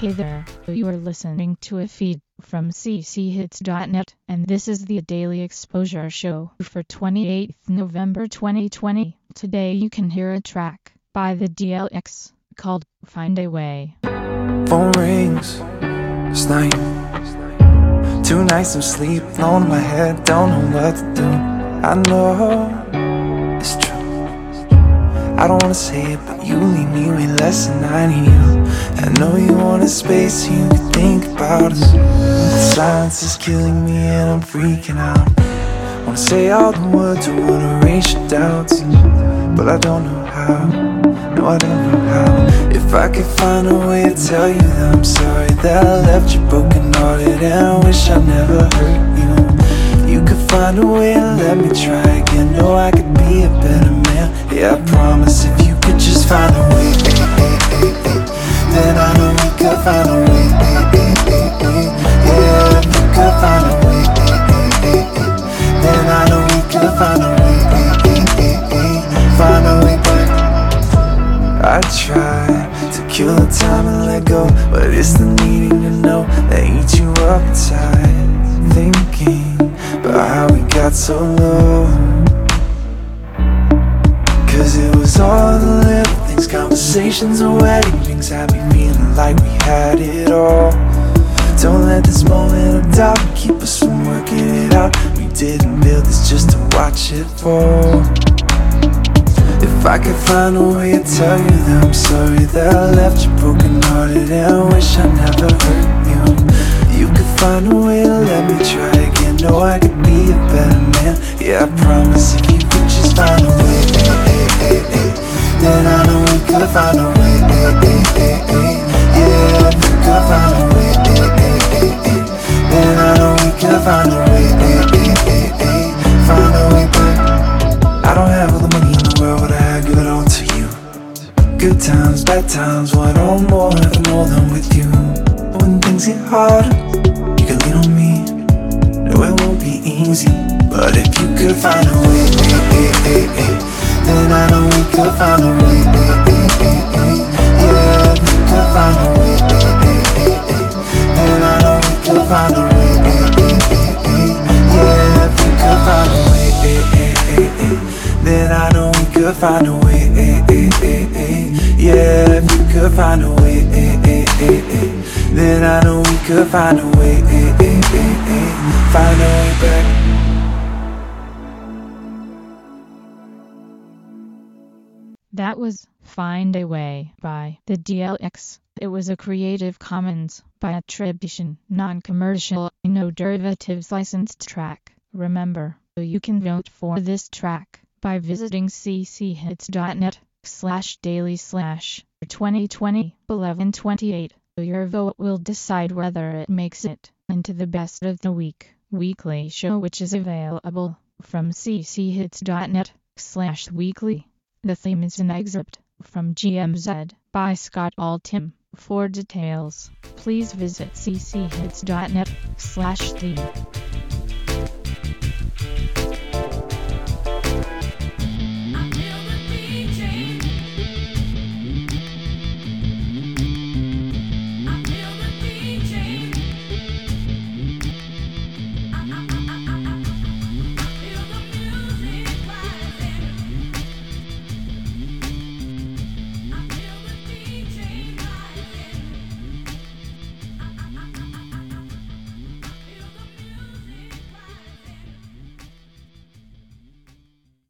Hey there, you are listening to a feed from cchits.net, and this is the Daily Exposure Show for 28th November 2020. Today you can hear a track by the DLX called Find a Way. Phone rings, it's night. 2 nights of sleep, alone in my head, don't know what to do. I know it's true. I don't wanna say it, but you leave me way less than I need you. I know you want a space so you can think about us. The silence is killing me and I'm freaking out. Wanna say all the words, I wanna erase your doubts, but I don't know how. No, I don't know how. If I could find a way to tell you that I'm sorry that I left you broken hearted and I wish I never hurt you. You could find a way to let me try again. Know I could be a better man. Yeah, I promise if you could just find a way, then I know we could find a way. Yeah, if you could find a way, then I know we could find a way. Find a way back. I try to kill the time and let go, but it's the needing to know that eats you up inside. Thinking about how we got so low, 'cause it was all the little things, conversations and wedding rings, had me feeling like we had it all. Don't let this moment of doubt keep us from working it out. We didn't build this just to watch it fall. If I could find a way to tell you that I'm sorry that I left you broken hearted and I wish I never hurt you. You could find a way to let me try again. Know I could be a better man. Yeah, I promise if you could just find a way, then I know we could find a way. Yeah, if you could find a way, then I know we could find a way. Find a way back. I don't have all the money in the world, but I give it all to you. Good times, bad times, want all more if I know them with you. When things get hard, you can lean on me. No, it won't be easy, but if you could find a way, then I know we could find a way. Yeah, if you could find a way, then I know we could find a way. Yeah, if you could find a way, then I know we could find a way. Yeah, if you could find a way, then I know we could find a way. Find a way back. That was Find a Way by the DLX. It was a Creative Commons by attribution, non-commercial, no derivatives licensed track. Remember, you can vote for this track by visiting cchits.net/daily/2020-1128. Your vote will decide whether it makes it into the best of the week weekly show, which is available from cchits.net/weekly. The theme is an excerpt from GMZ by Scott Altham. For details, please visit cchits.net/theme.